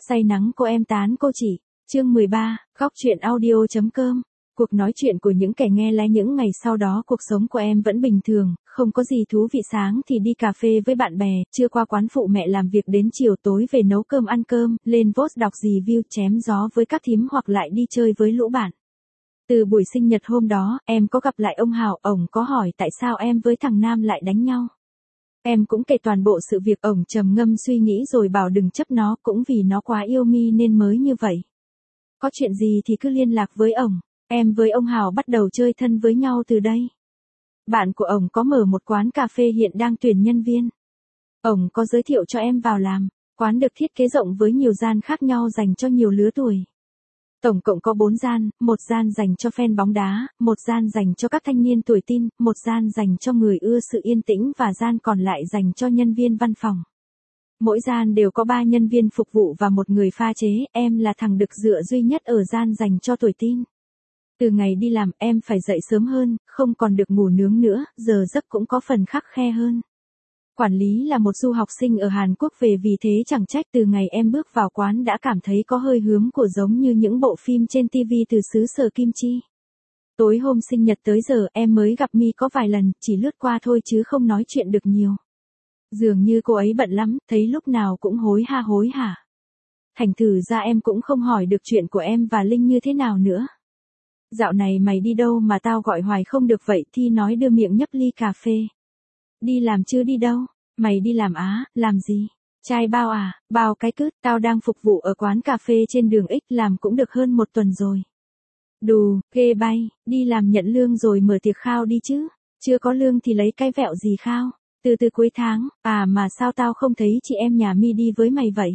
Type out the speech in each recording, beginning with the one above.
Say nắng cô em tán cô chỉ. Chương 13, góc chuyện audio.com. Cuộc nói chuyện của những kẻ nghe lén. Những ngày sau đó cuộc sống của em vẫn bình thường, không có gì thú vị. Sáng thì đi cà phê với bạn bè, trưa qua quán phụ mẹ làm việc, đến chiều tối về nấu cơm ăn cơm, lên post đọc review, chém gió với các thím hoặc lại đi chơi với lũ bạn. Từ buổi sinh nhật hôm đó, em có gặp lại ông Hào, ổng có hỏi tại sao em với thằng Nam lại đánh nhau. Em cũng kể toàn bộ sự việc, ổng trầm ngâm suy nghĩ rồi bảo đừng chấp nó, cũng vì nó quá yêu mi nên mới như vậy. Có chuyện gì thì cứ liên lạc với ổng. Em với ông Hào bắt đầu chơi thân với nhau từ đây. Bạn của ổng có mở một quán cà phê hiện đang tuyển nhân viên. Ổng có giới thiệu cho em vào làm. Quán được thiết kế rộng với nhiều gian khác nhau dành cho nhiều lứa tuổi. Tổng cộng có 4 gian, một gian dành cho fan bóng đá, một gian dành cho các thanh niên tuổi teen, một gian dành cho người ưa sự yên tĩnh và gian còn lại dành cho nhân viên văn phòng. Mỗi gian đều có 3 nhân viên phục vụ và một người pha chế, em là thằng đực dựa duy nhất ở gian dành cho tuổi teen. Từ ngày đi làm em phải dậy sớm hơn, không còn được ngủ nướng nữa, giờ giấc cũng có phần khắt khe hơn. Quản lý là một du học sinh ở Hàn Quốc về, vì thế chẳng trách từ ngày em bước vào quán đã cảm thấy có hơi hướng của giống như những bộ phim trên TV từ xứ sở kim chi. Tối hôm sinh nhật tới giờ em mới gặp Mi có vài lần, chỉ lướt qua thôi chứ không nói chuyện được nhiều. Dường như cô ấy bận lắm, thấy lúc nào cũng hối hả. Thành thử ra em cũng không hỏi được chuyện của em và Linh như thế nào nữa. Dạo này mày đi đâu mà tao gọi hoài không được vậy? Thi nói đưa miệng nhấp ly cà phê. Đi làm chứ đi đâu? Mày đi làm á, làm gì? Trai bao à? Bao cái cứt, tao đang phục vụ ở quán cà phê trên đường X, làm cũng được hơn 1 tuần rồi. Đù, ghê bay, đi làm nhận lương rồi mở tiệc khao đi chứ. Chưa có lương thì lấy cái vẹo gì khao? Từ cuối tháng, à mà sao tao không thấy chị em nhà Mi đi với mày vậy?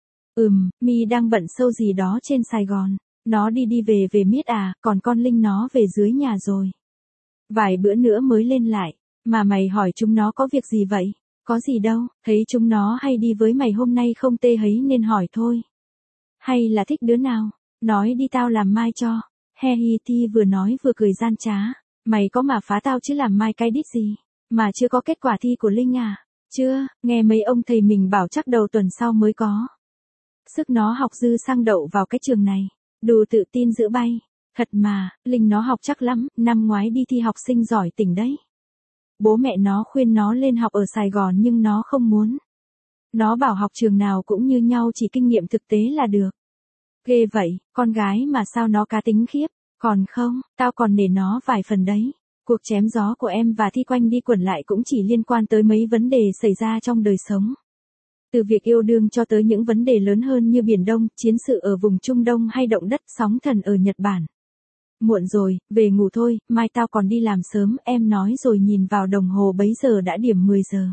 Mi đang bận sâu gì đó trên Sài Gòn. Nó đi về miết à, còn con Linh nó về dưới nhà rồi. Vài bữa nữa mới lên lại. Mà mày hỏi chúng nó có việc gì vậy? Có gì đâu, thấy chúng nó hay đi với mày hôm nay không tê hấy nên hỏi thôi. Hay là thích đứa nào? Nói đi tao làm mai cho. He hi. Thi vừa nói vừa cười gian trá. Mày có mà phá tao chứ làm mai cái đít gì? Mà chưa có kết quả thi của Linh à? Chưa, nghe mấy ông thầy mình bảo chắc đầu tuần sau mới có. Sức nó học dư sang đậu vào cái trường này. Đủ tự tin giữ bay. Thật mà, Linh nó học chắc lắm, năm ngoái đi thi học sinh giỏi tỉnh đấy. Bố mẹ nó khuyên nó lên học ở Sài Gòn nhưng nó không muốn. Nó bảo học trường nào cũng như nhau, chỉ kinh nghiệm thực tế là được. Ghê vậy, con gái mà sao nó cá tính khiếp. Còn không, tao còn nể nó vài phần đấy. Cuộc chém gió của em và Thi quanh đi quẩn lại cũng chỉ liên quan tới mấy vấn đề xảy ra trong đời sống. Từ việc yêu đương cho tới những vấn đề lớn hơn như Biển Đông, chiến sự ở vùng Trung Đông hay động đất sóng thần ở Nhật Bản. Muộn rồi, về ngủ thôi, mai tao còn đi làm sớm, em nói rồi nhìn vào đồng hồ bấy giờ đã điểm 10 giờ.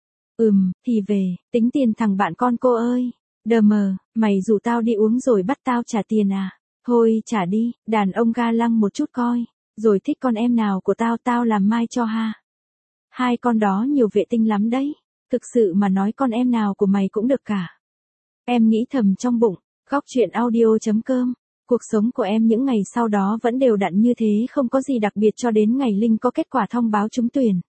Thì về, tính tiền thằng bạn con cô ơi. Đờ mờ, mày rủ tao đi uống rồi bắt tao trả tiền à? Thôi trả đi, đàn ông ga lăng một chút coi. Rồi thích con em nào của tao làm mai cho ha. Hai con đó nhiều vệ tinh lắm đấy. Thực sự mà nói con em nào của mày cũng được cả. Em nghĩ thầm trong bụng. Góc chuyện audio.com. Cuộc sống của em những ngày sau đó vẫn đều đặn như thế, không có gì đặc biệt cho đến ngày Linh có kết quả thông báo trúng tuyển.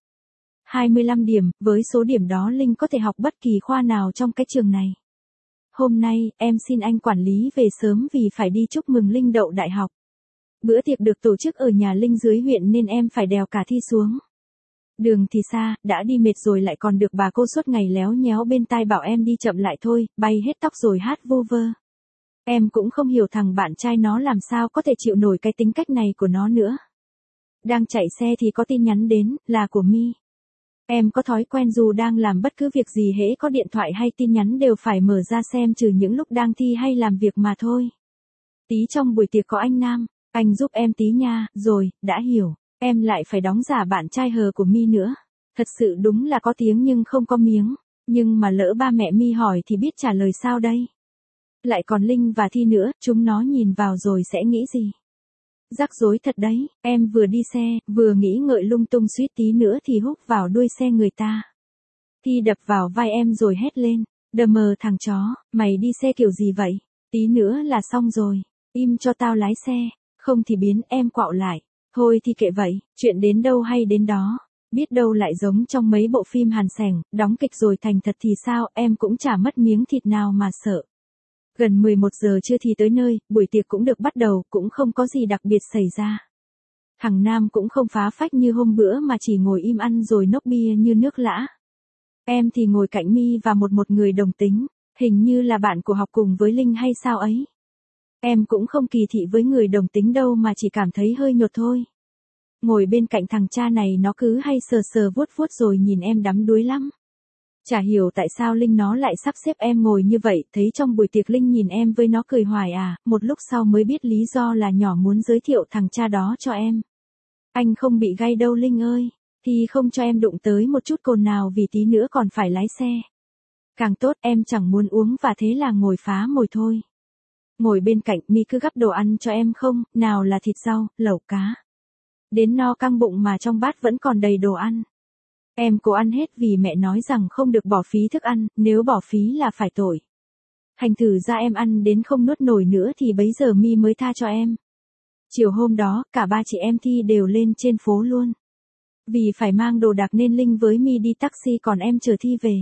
25 điểm, với số điểm đó Linh có thể học bất kỳ khoa nào trong cái trường này. Hôm nay, em xin anh quản lý về sớm vì phải đi chúc mừng Linh đậu đại học. Bữa tiệc được tổ chức ở nhà Linh dưới huyện nên em phải đèo cả Thi xuống. Đường thì xa, đã đi mệt rồi lại còn được bà cô suốt ngày léo nhéo bên tai bảo em đi chậm lại thôi, bay hết tóc rồi hát vu vơ. Em cũng không hiểu thằng bạn trai nó làm sao có thể chịu nổi cái tính cách này của nó nữa. Đang chạy xe thì có tin nhắn đến, là của Mi. Em có thói quen dù đang làm bất cứ việc gì hễ có điện thoại hay tin nhắn đều phải mở ra xem, trừ những lúc đang thi hay làm việc mà thôi. Tí trong buổi tiệc có anh Nam, anh giúp em tí nha, rồi, đã hiểu. Em lại phải đóng giả bạn trai hờ của Mi nữa. Thật sự đúng là có tiếng nhưng không có miếng. Nhưng mà lỡ ba mẹ Mi hỏi thì biết trả lời sao đây? Lại còn Linh và Thi nữa, chúng nó nhìn vào rồi sẽ nghĩ gì? Rắc rối thật đấy, em vừa đi xe, vừa nghĩ ngợi lung tung, suýt tí nữa thì húc vào đuôi xe người ta. Thi đập vào vai em rồi hét lên. Đờ mờ thằng chó, mày đi xe kiểu gì vậy? Tí nữa là xong rồi. Im cho tao lái xe. Không thì biến, em quạo lại. Thôi thì kệ vậy, chuyện đến đâu hay đến đó. Biết đâu lại giống trong mấy bộ phim Hàn Sẻng, đóng kịch rồi thành thật thì sao, em cũng chả mất miếng thịt nào mà sợ. Gần 11 giờ trưa thì tới nơi, buổi tiệc cũng được bắt đầu, cũng không có gì đặc biệt xảy ra. Thằng Nam cũng không phá phách như hôm bữa mà chỉ ngồi im ăn rồi nốc bia như nước lã. Em thì ngồi cạnh Mi và một người đồng tính, hình như là bạn của học cùng với Linh hay sao ấy. Em cũng không kỳ thị với người đồng tính đâu mà chỉ cảm thấy hơi nhột thôi. Ngồi bên cạnh thằng cha này nó cứ hay sờ sờ vuốt vuốt rồi nhìn em đắm đuối lắm. Chả hiểu tại sao Linh nó lại sắp xếp em ngồi như vậy, thấy trong buổi tiệc Linh nhìn em với nó cười hoài à, một lúc sau mới biết lý do là nhỏ muốn giới thiệu thằng cha đó cho em. Anh không bị gay đâu Linh ơi, thì không cho em đụng tới một chút cồn nào vì tí nữa còn phải lái xe. Càng tốt em chẳng muốn uống và thế là ngồi phá mồi thôi. Ngồi bên cạnh Mi cứ gắp đồ ăn cho em không, nào là thịt rau, lẩu cá. Đến no căng bụng mà trong bát vẫn còn đầy đồ ăn. Em cố ăn hết vì mẹ nói rằng không được bỏ phí thức ăn, nếu bỏ phí là phải tội. Thành thử ra em ăn đến không nuốt nổi nữa thì bấy giờ Mi mới tha cho em. Chiều hôm đó, cả ba chị em Thi đều lên trên phố luôn. Vì phải mang đồ đạc nên Linh với Mi đi taxi còn em chờ Thi về.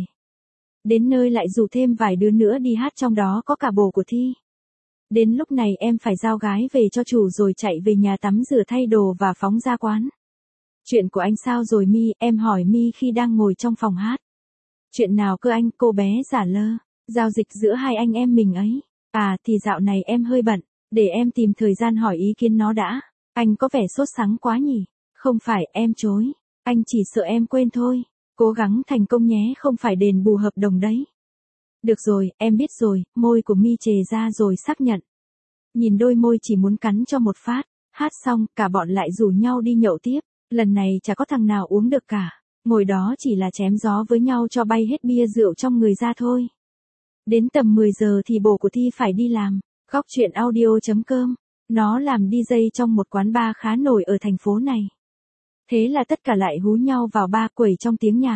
Đến nơi lại rủ thêm vài đứa nữa đi hát trong đó có cả bồ của Thi. Đến lúc này em phải giao gái về cho chủ rồi chạy về nhà tắm rửa thay đồ và phóng ra quán. Chuyện của anh sao rồi Mi, em hỏi Mi khi đang ngồi trong phòng hát. Chuyện nào cơ anh, cô bé giả lơ, giao dịch giữa hai anh em mình ấy. À thì dạo này em hơi bận, để em tìm thời gian hỏi ý kiến nó đã. Anh có vẻ sốt sắng quá nhỉ? Không phải, em chối. Anh chỉ sợ em quên thôi. Cố gắng thành công nhé, không phải đền bù hợp đồng đấy. Được rồi, em biết rồi, môi của Mi chề ra rồi xác nhận. Nhìn đôi môi chỉ muốn cắn cho một phát. Hát xong, cả bọn lại rủ nhau đi nhậu tiếp. Lần này chả có thằng nào uống được cả. Ngồi đó chỉ là chém gió với nhau cho bay hết bia rượu trong người ra thôi. Đến tầm 10 giờ thì bồ của Thi phải đi làm. Góc chuyện audio.com. Nó làm DJ trong một quán bar khá nổi ở thành phố này. Thế là tất cả lại hú nhau vào bar quẩy trong tiếng nhạc.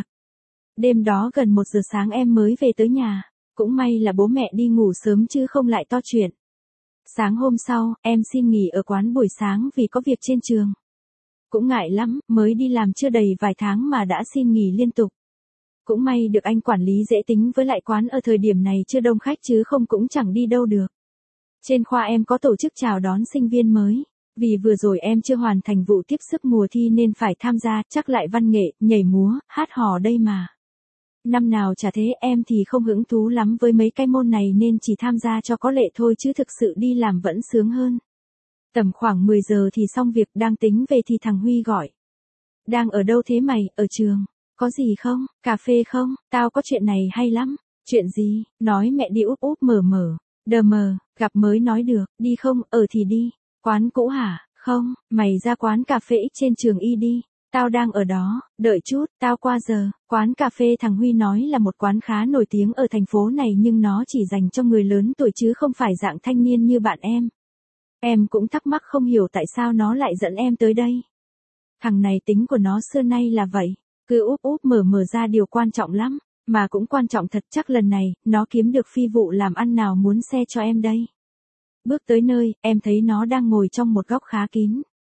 Đêm đó gần 1 giờ sáng em mới về tới nhà. Cũng may là bố mẹ đi ngủ sớm chứ không lại to chuyện. Sáng hôm sau, em xin nghỉ ở quán buổi sáng vì có việc trên trường. Cũng ngại lắm, mới đi làm chưa đầy vài tháng mà đã xin nghỉ liên tục. Cũng may được anh quản lý dễ tính với lại quán ở thời điểm này chưa đông khách chứ không cũng chẳng đi đâu được. Trên khoa em có tổ chức chào đón sinh viên mới. Vì vừa rồi em chưa hoàn thành vụ tiếp sức mùa thi nên phải tham gia, chắc lại văn nghệ, nhảy múa, hát hò đây mà. Năm nào chả thế, em thì không hứng thú lắm với mấy cái môn này nên chỉ tham gia cho có lệ thôi chứ thực sự đi làm vẫn sướng hơn. Tầm khoảng 10 giờ thì xong việc, đang tính về thì thằng Huy gọi. Đang ở đâu thế mày, ở trường? Có gì không, cà phê không, tao có chuyện này hay lắm. Chuyện gì, nói mẹ đi úp úp mở mở. Đờ mờ, gặp mới nói được, đi không, thì đi. Quán cũ hả, không, mày ra quán cà phê X trên trường Y đi. Tao đang ở đó, đợi chút, tao qua giờ. Quán cà phê thằng Huy nói là một quán khá nổi tiếng ở thành phố này nhưng nó chỉ dành cho người lớn tuổi chứ không phải dạng thanh niên như bạn em. Em cũng thắc mắc không hiểu tại sao nó lại dẫn em tới đây. Thằng này tính của nó xưa nay là vậy, cứ úp úp mở mở ra điều quan trọng lắm, mà cũng quan trọng thật, chắc lần này, nó kiếm được phi vụ làm ăn nào muốn xe cho em đây. Bước tới nơi, em thấy nó đang ngồi trong một góc khá kín.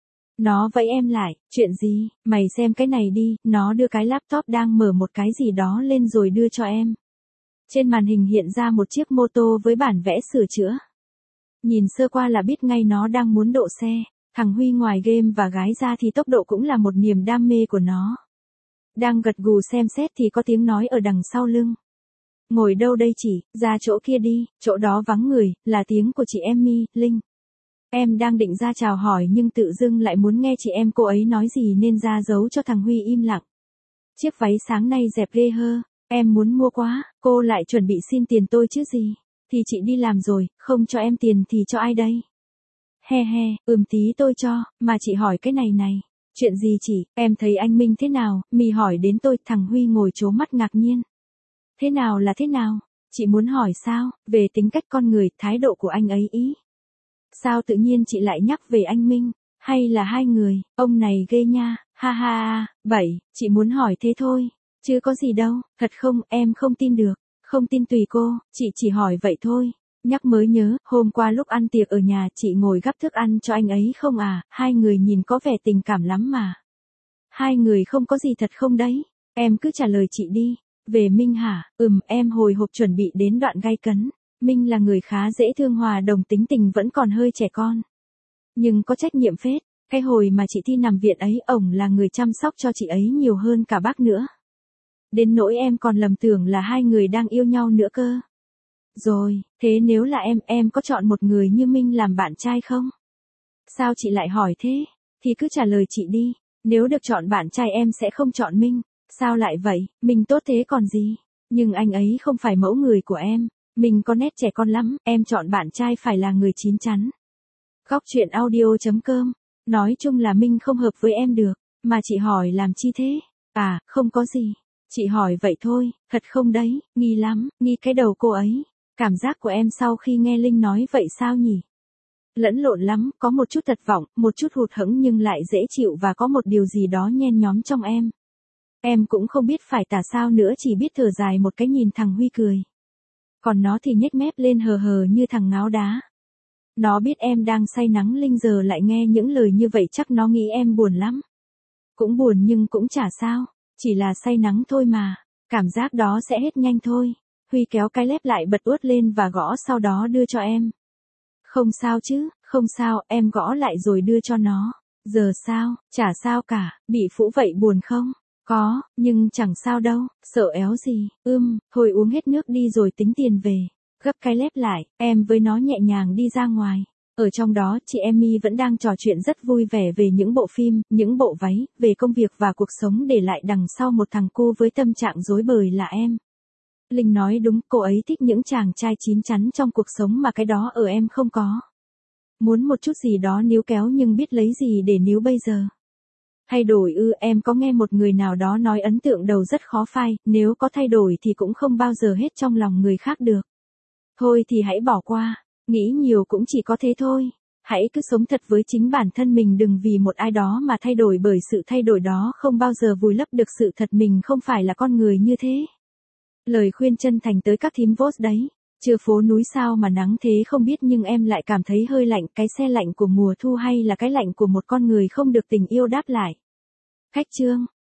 Nó vẫy em lại, chuyện gì, mày xem cái này đi, nó đưa cái laptop đang mở một cái gì đó lên rồi đưa cho em. Trên màn hình hiện ra một chiếc mô tô với bản vẽ sửa chữa. Nhìn sơ qua là biết ngay nó đang muốn độ xe. Thằng Huy ngoài game và gái ra thì tốc độ cũng là một niềm đam mê của nó. Đang gật gù xem xét thì có tiếng nói ở đằng sau lưng. Ngồi đâu đây chị, ra chỗ kia đi, chỗ đó vắng người, là tiếng của chị em Mi, Linh. Em đang định ra chào hỏi nhưng tự dưng lại muốn nghe chị em cô ấy nói gì nên ra giấu cho thằng Huy im lặng. Chiếc váy sáng nay dẹp ghê hơ, em muốn mua quá, cô lại chuẩn bị xin tiền tôi chứ gì. Thì chị đi làm rồi, không cho em tiền thì cho ai đây? He he, tí tôi cho, mà chị hỏi cái này này. Chuyện gì chị, em thấy anh Minh thế nào, Mi hỏi đến tôi, thằng Huy ngồi trố mắt ngạc nhiên. Thế nào là thế nào? Chị muốn hỏi sao, về tính cách con người, thái độ của anh ấy ý. Sao tự nhiên chị lại nhắc về anh Minh, hay là hai người, ông này ghê nha, ha ha, chị muốn hỏi thế thôi, chứ có gì đâu, thật không, em không tin được, không tin tùy cô, chị chỉ hỏi vậy thôi. Nhắc mới nhớ, hôm qua lúc ăn tiệc ở nhà chị ngồi gắp thức ăn cho anh ấy không à, hai người nhìn có vẻ tình cảm lắm mà. Hai người không có gì thật không đấy, em cứ trả lời chị đi. Về Minh hả, em hồi hộp chuẩn bị đến đoạn gay cấn. Minh là người khá dễ thương hòa đồng, tính tình vẫn còn hơi trẻ con. Nhưng có trách nhiệm phết, cái hồi mà chị Thi nằm viện ấy, ổng là người chăm sóc cho chị ấy nhiều hơn cả bác nữa. Đến nỗi em còn lầm tưởng là hai người đang yêu nhau nữa cơ. Rồi, thế nếu là em có chọn một người như Minh làm bạn trai không? Sao chị lại hỏi thế? Thì cứ trả lời chị đi, nếu được chọn bạn trai em sẽ không chọn Minh. Sao lại vậy, Minh tốt thế còn gì? Nhưng anh ấy không phải mẫu người của em. Mình có nét trẻ con lắm, em chọn bạn trai phải là người chín chắn. Góc chuyện audio.com. Nói chung là Minh không hợp với em được, mà chị hỏi làm chi thế? À, không có gì. Chị hỏi vậy thôi, thật không đấy, nghi lắm, nghi cái đầu cô ấy. Cảm giác của em sau khi nghe Linh nói vậy sao nhỉ? Lẫn lộn lắm, có một chút tuyệt vọng, một chút hụt hẫng nhưng lại dễ chịu và có một điều gì đó nhen nhóm trong em. Em cũng không biết phải tả sao nữa, chỉ biết thở dài một cái nhìn thằng Huy cười. Còn nó thì nhếch mép lên hờ hờ như thằng ngáo đá. Nó biết em đang say nắng Linh giờ lại nghe những lời như vậy chắc nó nghĩ em buồn lắm. Cũng buồn nhưng cũng chả sao, chỉ là say nắng thôi mà, cảm giác đó sẽ hết nhanh thôi. Huy kéo cái lép lại bật uất lên và gõ sau đó đưa cho em. Không sao chứ, không sao, em gõ lại rồi đưa cho nó. Giờ sao, chả sao cả, bị phũ vậy buồn không? Có, nhưng chẳng sao đâu, sợ éo gì, thôi uống hết nước đi rồi tính tiền về. Gấp cái lép lại, em với nó nhẹ nhàng đi ra ngoài. Ở trong đó, chị Emmy vẫn đang trò chuyện rất vui vẻ về những bộ phim, những bộ váy, về công việc và cuộc sống, để lại đằng sau một thằng cô với tâm trạng rối bời là em. Linh nói đúng, cô ấy thích những chàng trai chín chắn trong cuộc sống mà cái đó ở em không có. Muốn một chút gì đó níu kéo nhưng biết lấy gì để níu bây giờ. Thay đổi em có nghe một người nào đó nói ấn tượng đầu rất khó phai, nếu có thay đổi thì cũng không bao giờ hết trong lòng người khác được. Thôi thì hãy bỏ qua, nghĩ nhiều cũng chỉ có thế thôi. Hãy cứ sống thật với chính bản thân mình, đừng vì một ai đó mà thay đổi, bởi sự thay đổi đó không bao giờ vùi lấp được sự thật mình không phải là con người như thế. Lời khuyên chân thành tới các thím vote đấy. Chưa phố núi sao mà nắng thế không biết, nhưng em lại cảm thấy hơi lạnh, cái se lạnh của mùa thu hay là cái lạnh của một con người không được tình yêu đáp lại. Khách chương